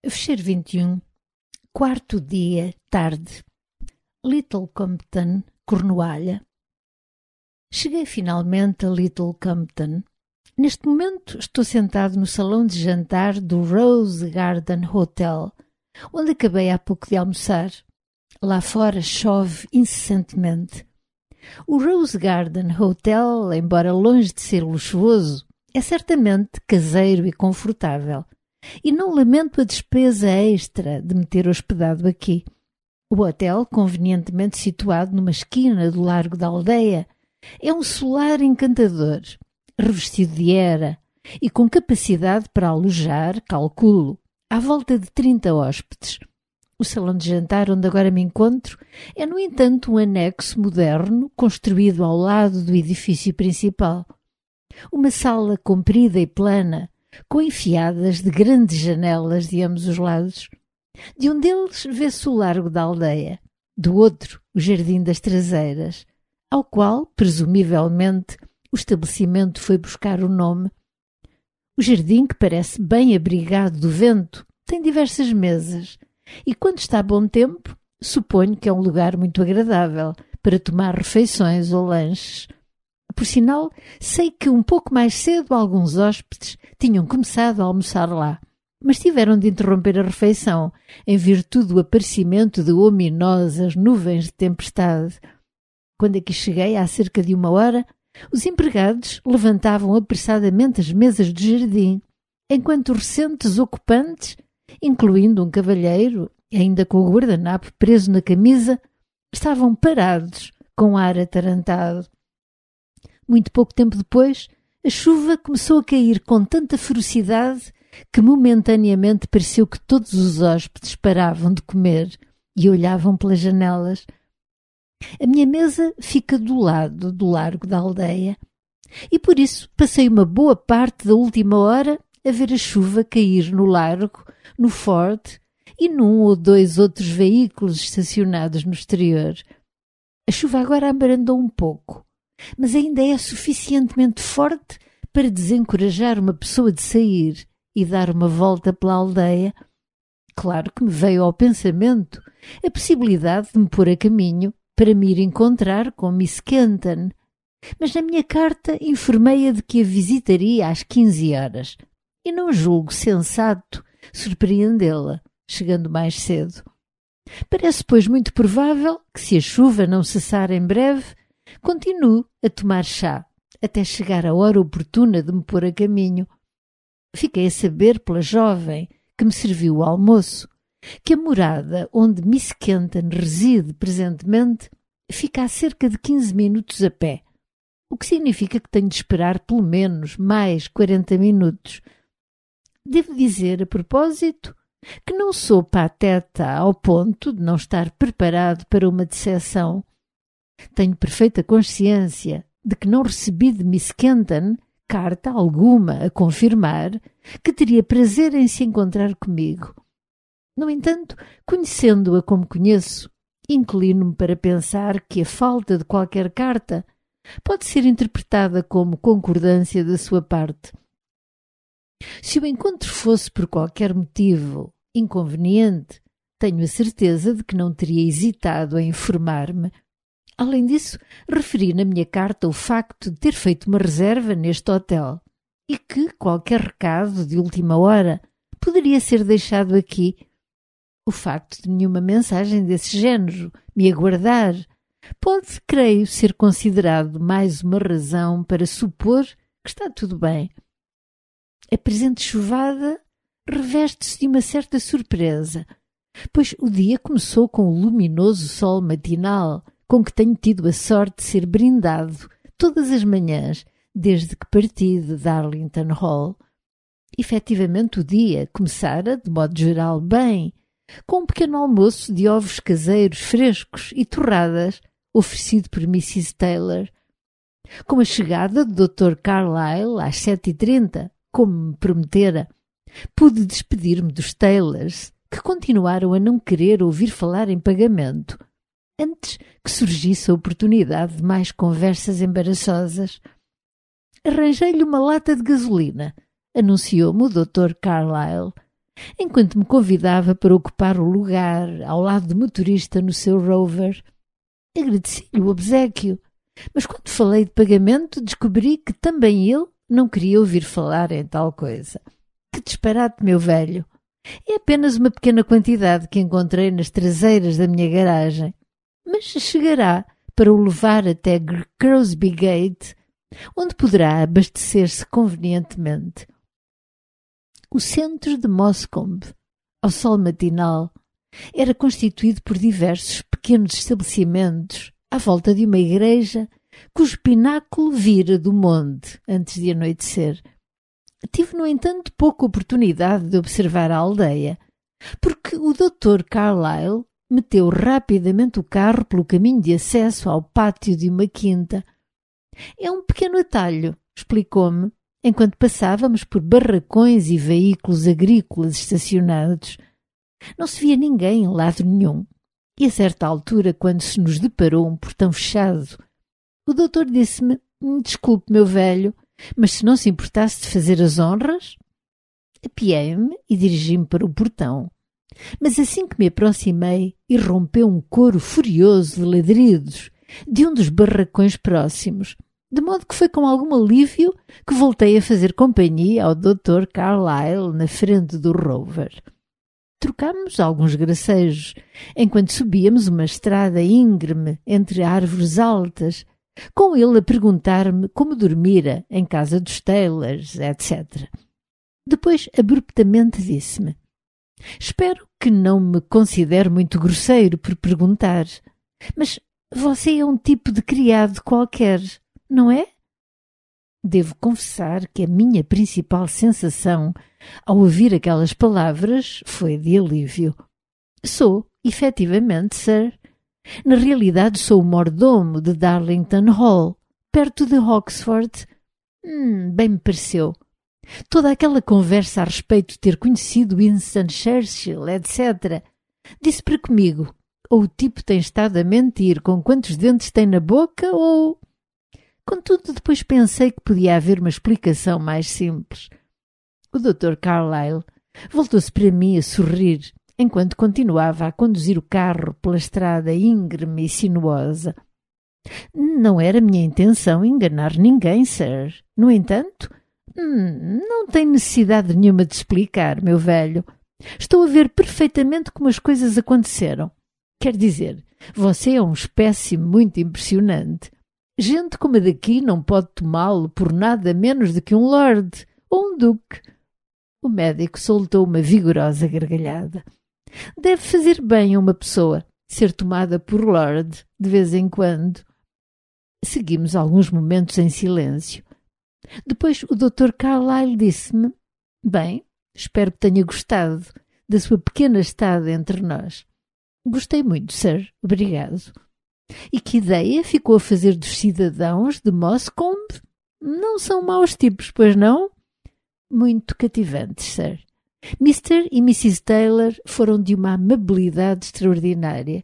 Fecheiro 21, quarto dia, tarde. Little Compton, Cornualha. Cheguei finalmente a Little Compton. Neste momento estou sentado no salão de jantar do Rose Garden Hotel, onde acabei há pouco de almoçar. Lá fora chove incessantemente. O Rose Garden Hotel, embora longe de ser luxuoso, é certamente caseiro e confortável. E não lamento a despesa extra de me ter hospedado aqui. O hotel, convenientemente situado numa esquina do Largo da Aldeia, é um solar encantador, revestido de era e com capacidade para alojar, calculo, à volta de 30 hóspedes. O salão de jantar onde agora me encontro é, no entanto, um anexo moderno construído ao lado do edifício principal. Uma sala comprida e plana, com enfiadas de grandes janelas de ambos os lados. De um deles vê-se o Largo da Aldeia, do outro o Jardim das Traseiras, ao qual, presumivelmente, o estabelecimento foi buscar o nome. O jardim, que parece bem abrigado do vento, tem diversas mesas e, quando está bom tempo, suponho que é um lugar muito agradável para tomar refeições ou lanches. Por sinal, sei que um pouco mais cedo alguns hóspedes tinham começado a almoçar lá, mas tiveram de interromper a refeição em virtude do aparecimento de ominosas nuvens de tempestade. Quando aqui cheguei, há cerca de 1 hora, os empregados levantavam apressadamente as mesas do jardim, enquanto os recentes ocupantes, incluindo um cavalheiro, ainda com o guardanapo preso na camisa, estavam parados, com ar atarantado. Muito pouco tempo depois, a chuva começou a cair com tanta ferocidade que momentaneamente pareceu que todos os hóspedes paravam de comer e olhavam pelas janelas. A minha mesa fica do lado do Largo da Aldeia e por isso passei uma boa parte da última hora a ver a chuva cair no largo, no Ford e num ou dois outros veículos estacionados no exterior. A chuva agora abrandou um pouco, mas ainda é suficientemente forte para desencorajar uma pessoa de sair e dar uma volta pela aldeia. Claro que me veio ao pensamento a possibilidade de me pôr a caminho para me ir encontrar com Miss Kenton, mas na minha carta informei-a de que a visitaria às 15 horas e não julgo sensato surpreendê-la, chegando mais cedo. Parece, pois, muito provável que, se a chuva não cessar em breve, continuo a tomar chá até chegar a hora oportuna de me pôr a caminho. Fiquei a saber pela jovem que me serviu o almoço que a morada onde Miss Kenton reside presentemente fica a cerca de 15 minutos a pé, o que significa que tenho de esperar pelo menos mais 40 minutos. Devo dizer, a propósito, que não sou pateta ao ponto de não estar preparado para uma decepção. Tenho perfeita consciência de que não recebi de Miss Kenton carta alguma a confirmar que teria prazer em se encontrar comigo. No entanto, conhecendo-a como conheço, inclino-me para pensar que a falta de qualquer carta pode ser interpretada como concordância da sua parte. Se o encontro fosse por qualquer motivo inconveniente, tenho a certeza de que não teria hesitado em informar-me. Além disso, referi na minha carta o facto de ter feito uma reserva neste hotel e que qualquer recado de última hora poderia ser deixado aqui. O facto de nenhuma mensagem desse género me aguardar pode, creio, ser considerado mais uma razão para supor que está tudo bem. A presente chuvada reveste-se de uma certa surpresa, pois o dia começou com o luminoso sol matinal com que tenho tido a sorte de ser brindado todas as manhãs desde que parti de Darlington Hall. Efetivamente o dia começara, de modo geral, bem, com um pequeno almoço de ovos caseiros frescos e torradas, oferecido por Mrs. Taylor. Com a chegada do Dr. Carlyle às 7h30, como me prometera, pude despedir-me dos Taylors, que continuaram a não querer ouvir falar em pagamento, antes que surgisse a oportunidade de mais conversas embaraçosas. Arranjei-lhe uma lata de gasolina, anunciou-me o Dr. Carlyle, enquanto me convidava para ocupar o lugar ao lado do motorista no seu Rover. Agradeci-lhe o obséquio, mas quando falei de pagamento descobri que também ele não queria ouvir falar em tal coisa. Que disparate, meu velho! É apenas uma pequena quantidade que encontrei nas traseiras da minha garagem, mas chegará para o levar até Crosby Gate, onde poderá abastecer-se convenientemente. O centro de Moscombe, ao sol matinal, era constituído por diversos pequenos estabelecimentos à volta de uma igreja cujo pináculo vira do monte antes de anoitecer. Tive, no entanto, pouca oportunidade de observar a aldeia, porque o Dr. Carlyle meteu rapidamente o carro pelo caminho de acesso ao pátio de uma quinta. É um pequeno atalho, explicou-me, enquanto passávamos por barracões e veículos agrícolas estacionados. Não se via ninguém em lado nenhum, e a certa altura, quando se nos deparou um portão fechado, o doutor disse-me: "Desculpe, meu velho, mas se não se importasse de fazer as honras?" Apiei-me e dirigi-me para o portão. Mas assim que me aproximei, irrompeu um coro furioso de ladridos de um dos barracões próximos, de modo que foi com algum alívio que voltei a fazer companhia ao Dr. Carlyle na frente do Rover. Trocámos alguns gracejos, enquanto subíamos uma estrada íngreme entre árvores altas, com ele a perguntar-me como dormira em casa dos Taylors, etc. Depois, abruptamente, disse-me: "Espero que não me considere muito grosseiro por perguntar, mas você é um tipo de criado qualquer, não é?" Devo confessar que a minha principal sensação ao ouvir aquelas palavras foi de alívio. "Sou, efetivamente, sir. Na realidade sou o mordomo de Darlington Hall, perto de Oxford." Bem me pareceu. Toda aquela conversa a respeito de ter conhecido Winston Churchill, etc., disse para comigo: ou o tipo tem estado a mentir com quantos dentes tem na boca, ou... Contudo, depois pensei que podia haver uma explicação mais simples. O Dr. Carlyle voltou-se para mim a sorrir, enquanto continuava a conduzir o carro pela estrada íngreme e sinuosa. "Não era minha intenção enganar ninguém, sir. No entanto, não tem necessidade nenhuma de explicar, meu velho. Estou a ver perfeitamente como as coisas aconteceram. Quer dizer, você é um espécime muito impressionante. Gente como a daqui não pode tomá-lo por nada menos do que um lord ou um duque." O médico soltou uma vigorosa gargalhada. "Deve fazer bem a uma pessoa ser tomada por lord de vez em quando." Seguimos alguns momentos em silêncio. Depois o Dr. Carlyle disse-me: "Bem, espero que tenha gostado da sua pequena estada entre nós." "Gostei muito, sir. Obrigado." "E que ideia ficou a fazer dos cidadãos de Moscombe? Não são maus tipos, pois não?" "Muito cativantes, sir. Mr. e Mrs. Taylor foram de uma amabilidade extraordinária."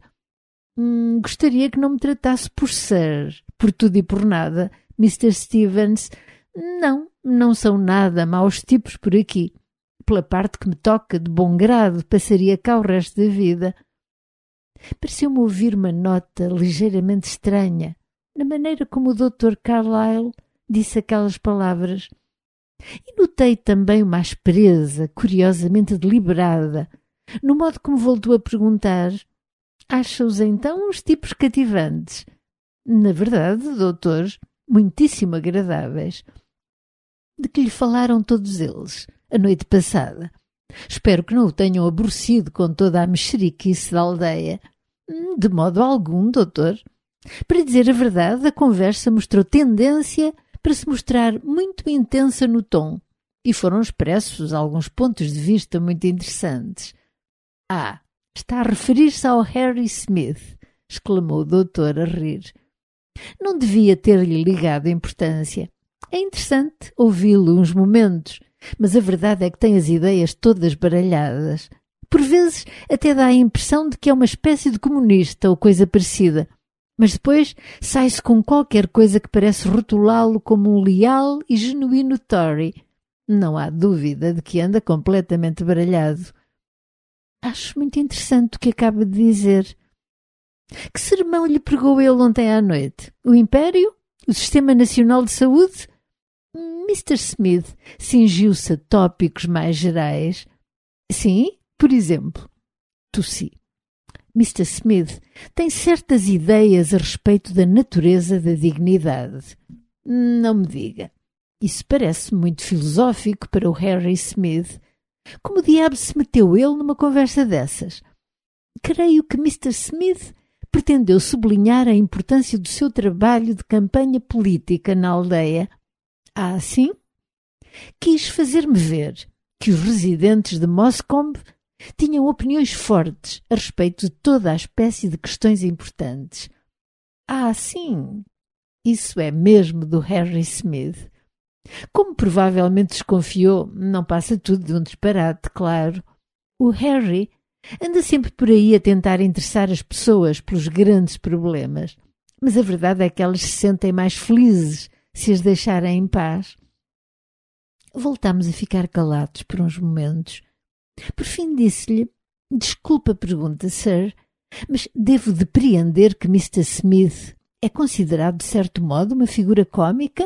Gostaria que não me tratasse por sir, por tudo e por nada, Mr. Stevens. Não são nada maus tipos por aqui. Pela parte que me toca, de bom grado, passaria cá o resto da vida." Pareceu-me ouvir uma nota ligeiramente estranha na maneira como o Dr. Carlyle disse aquelas palavras. E notei também uma aspereza curiosamente deliberada no modo como voltou a perguntar: "Acha-os então uns tipos cativantes?" "Na verdade, doutor, muitíssimo agradáveis." "De que lhe falaram todos eles a noite passada? Espero que não o tenham aborrecido com toda a mexeriquice da aldeia." "De modo algum, doutor. Para dizer a verdade, a conversa mostrou tendência para se mostrar muito intensa no tom, e foram expressos alguns pontos de vista muito interessantes." Está a referir-se ao Harry Smith", exclamou o doutor a rir. "Não devia ter-lhe ligado importância. É interessante ouvi-lo uns momentos, mas a verdade é que tem as ideias todas baralhadas. Por vezes até dá a impressão de que é uma espécie de comunista ou coisa parecida, mas depois sai-se com qualquer coisa que parece rotulá-lo como um leal e genuíno Tory. Não há dúvida de que anda completamente baralhado. Acho muito interessante o que acaba de dizer. Que sermão lhe pregou ele ontem à noite? O Império? O Sistema Nacional de Saúde? Mr. Smith cingiu-se a tópicos mais gerais. Sim, por exemplo, tossi. Mr. Smith tem certas ideias a respeito da natureza da dignidade. Não me diga. Isso parece muito filosófico para o Harry Smith. Como diabo se meteu ele numa conversa dessas? Creio que Mr. Smith pretendeu sublinhar a importância do seu trabalho de campanha política na aldeia. Ah, sim? Quis fazer-me ver que os residentes de Moscombe tinham opiniões fortes a respeito de toda a espécie de questões importantes. Ah, sim? Isso é mesmo do Harry Smith. Como provavelmente desconfiou, não passa tudo de um disparate, claro. O Harry anda sempre por aí a tentar interessar as pessoas pelos grandes problemas, mas a verdade é que elas se sentem mais felizes se as deixarem em paz. Voltámos a ficar calados por uns momentos. Por fim disse-lhe: desculpa a pergunta, Sir, mas devo depreender que Mr. Smith é considerado de certo modo uma figura cômica?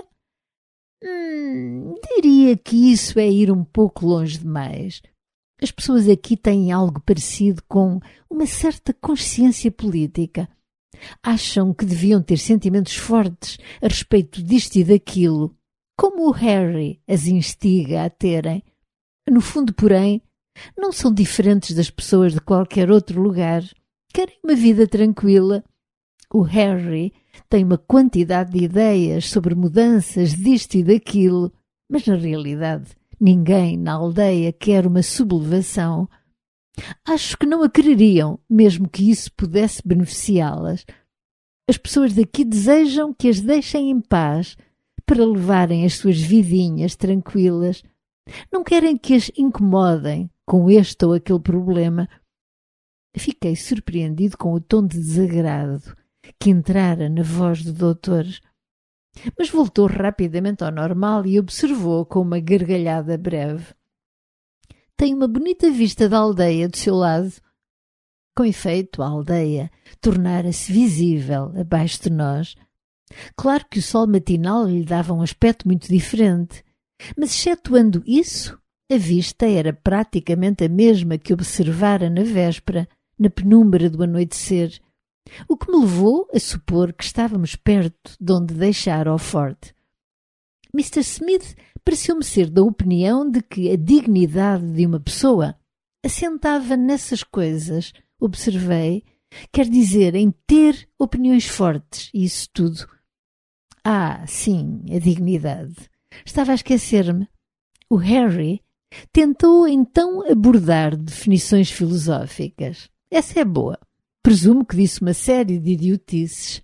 Diria que isso é ir um pouco longe demais. As pessoas aqui têm algo parecido com uma certa consciência política. Acham que deviam ter sentimentos fortes a respeito disto e daquilo, como o Harry as instiga a terem. No fundo, porém, não são diferentes das pessoas de qualquer outro lugar. Querem uma vida tranquila. O Harry tem uma quantidade de ideias sobre mudanças disto e daquilo, mas na realidade ninguém na aldeia quer uma sublevação. Acho que não a quereriam, mesmo que isso pudesse beneficiá-las. As pessoas daqui desejam que as deixem em paz para levarem as suas vidinhas tranquilas. Não querem que as incomodem com este ou aquele problema. Fiquei surpreendido com o tom de desagrado que entrara na voz do doutor, mas voltou rapidamente ao normal e observou com uma gargalhada breve. Tem uma bonita vista da aldeia do seu lado. Com efeito, a aldeia tornara-se visível abaixo de nós. Claro que o sol matinal lhe dava um aspecto muito diferente, mas excetuando isso, a vista era praticamente a mesma que observara na véspera, na penumbra do anoitecer, o que me levou a supor que estávamos perto de onde deixara o forte. Mr. Smith pareceu-me ser da opinião de que a dignidade de uma pessoa assentava nessas coisas, observei, quer dizer, em ter opiniões fortes, e isso tudo. Ah, sim, a dignidade. Estava a esquecer-me. O Harry tentou então abordar definições filosóficas. Essa é boa. Presumo que disse uma série de idiotices.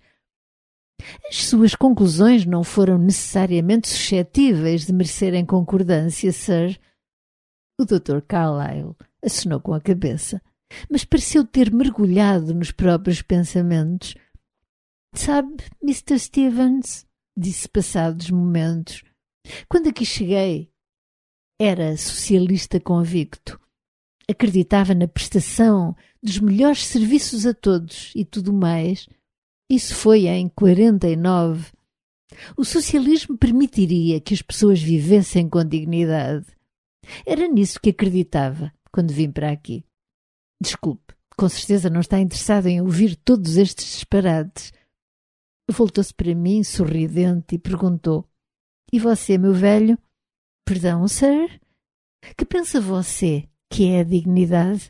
As suas conclusões não foram necessariamente suscetíveis de merecerem concordância, Sir. O Dr. Carlyle acenou com a cabeça, mas pareceu ter mergulhado nos próprios pensamentos. Sabe, Mr. Stevens, disse passados momentos, quando aqui cheguei, era socialista convicto. Acreditava na prestação dos melhores serviços a todos e tudo mais. Isso foi em 49. O socialismo permitiria que as pessoas vivessem com dignidade. Era nisso que acreditava quando vim para aqui. Desculpe, com certeza não está interessado em ouvir todos estes disparates. Voltou-se para mim, sorridente, e perguntou: E você, meu velho? Perdão, Sir? Que pensa você que é a dignidade?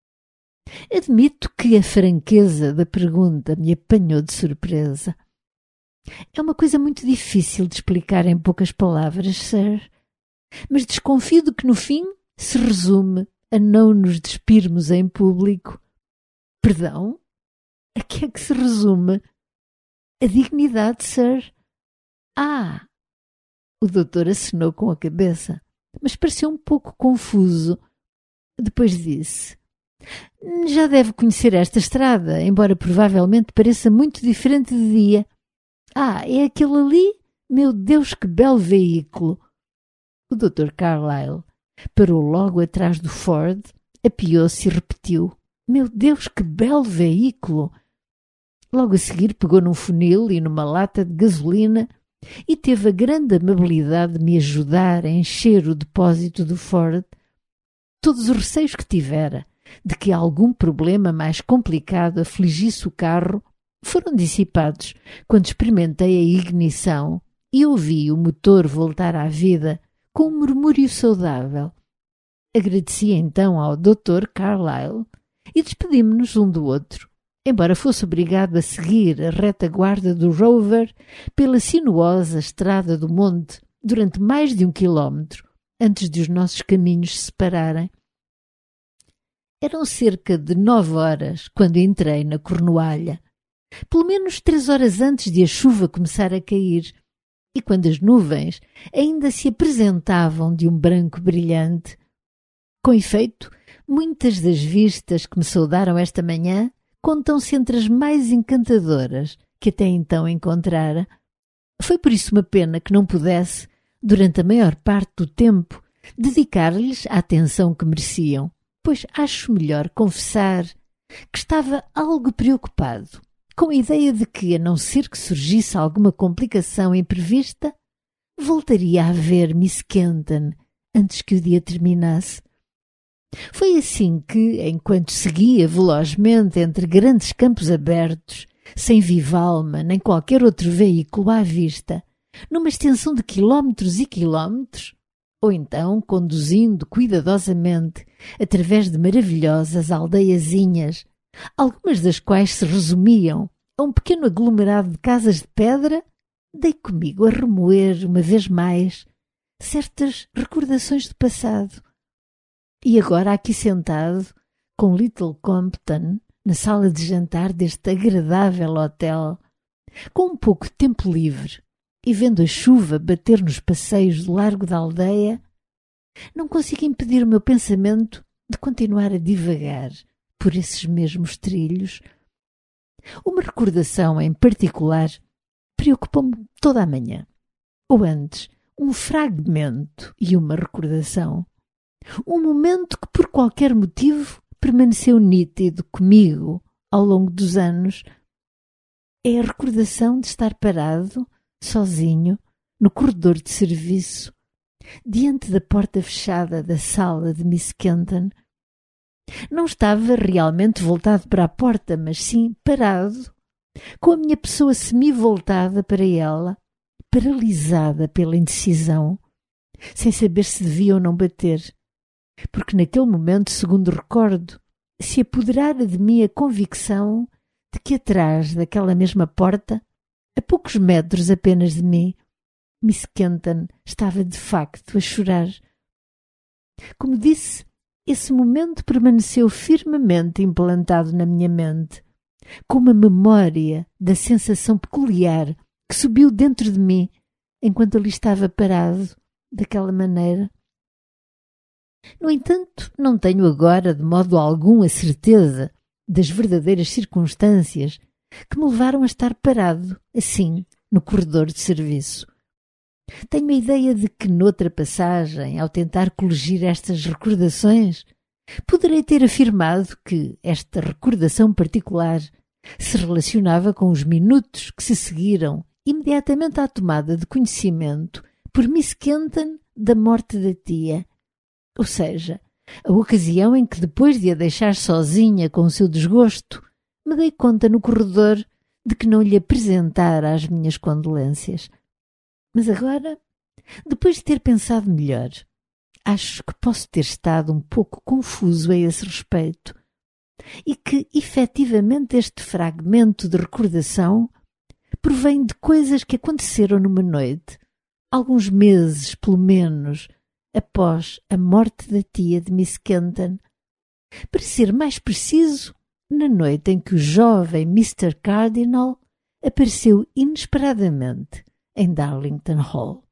Admito que a franqueza da pergunta me apanhou de surpresa. É uma coisa muito difícil de explicar em poucas palavras, Sir, mas desconfio de que no fim se resume a não nos despirmos em público. Perdão? A que é que se resume? A dignidade, Sir. Ah! O doutor acenou com a cabeça, mas pareceu um pouco confuso. Depois disse: Já deve conhecer esta estrada, embora provavelmente pareça muito diferente de dia. Ah, é aquele ali? Meu Deus, que belo veículo! O Dr. Carlyle parou logo atrás do Ford, apiou-se e repetiu: "Meu Deus, que belo veículo!" Logo a seguir pegou num funil e numa lata de gasolina e teve a grande amabilidade de me ajudar a encher o depósito do Ford. Todos os receios que tivera de que algum problema mais complicado afligisse o carro foram dissipados quando experimentei a ignição e ouvi o motor voltar à vida com um murmúrio saudável. Agradeci então ao Dr. Carlyle e despedimos-nos um do outro, embora fosse obrigado a seguir a retaguarda do Rover pela sinuosa estrada do monte durante mais de 1 quilómetro antes de os nossos caminhos se separarem. Eram cerca de 9 horas quando entrei na Cornualha, pelo menos 3 horas antes de a chuva começar a cair, e quando as nuvens ainda se apresentavam de um branco brilhante. Com efeito, muitas das vistas que me saudaram esta manhã contam-se entre as mais encantadoras que até então encontrara. Foi por isso uma pena que não pudesse, durante a maior parte do tempo, dedicar-lhes a atenção que mereciam, pois acho melhor confessar que estava algo preocupado, com a ideia de que, a não ser que surgisse alguma complicação imprevista, voltaria a ver Miss Kenton antes que o dia terminasse. Foi assim que, enquanto seguia velozmente entre grandes campos abertos, sem viva alma nem qualquer outro veículo à vista, numa extensão de quilómetros e quilómetros, ou então conduzindo cuidadosamente através de maravilhosas aldeiazinhas, algumas das quais se resumiam a um pequeno aglomerado de casas de pedra, dei comigo a remoer uma vez mais certas recordações do passado. E agora aqui sentado, com Little Compton, na sala de jantar deste agradável hotel, com um pouco de tempo livre e vendo a chuva bater nos passeios do largo da aldeia, não consigo impedir o meu pensamento de continuar a divagar por esses mesmos trilhos. Uma recordação em particular preocupou-me toda a manhã. Ou antes, um fragmento e uma recordação. Um momento que por qualquer motivo permaneceu nítido comigo ao longo dos anos. É a recordação de estar parado, sozinho, no corredor de serviço, diante da porta fechada da sala de Miss Kenton. Não estava realmente voltado para a porta, mas sim parado, com a minha pessoa semi-voltada para ela, paralisada pela indecisão, sem saber se devia ou não bater, porque naquele momento, segundo recordo, se apoderara de mim a convicção de que atrás daquela mesma porta, a poucos metros apenas de mim, Miss Kenton estava de facto a chorar. Como disse, esse momento permaneceu firmemente implantado na minha mente, com uma memória da sensação peculiar que subiu dentro de mim enquanto ali estava parado, daquela maneira. No entanto, não tenho agora de modo algum a certeza das verdadeiras circunstâncias que me levaram a estar parado, assim, no corredor de serviço. Tenho a ideia de que, noutra passagem, ao tentar coligir estas recordações, poderei ter afirmado que esta recordação particular se relacionava com os minutos que se seguiram imediatamente à tomada de conhecimento por Miss Kenton da morte da tia, ou seja, a ocasião em que, depois de a deixar sozinha com o seu desgosto, me dei conta no corredor de que não lhe apresentara as minhas condolências. Mas agora, depois de ter pensado melhor, acho que posso ter estado um pouco confuso a esse respeito e que, efetivamente, este fragmento de recordação provém de coisas que aconteceram numa noite, alguns meses, pelo menos, após a morte da tia de Miss Kenton. Para ser mais preciso, na noite em que o jovem Mr. Cardinal apareceu inesperadamente em Darlington Hall.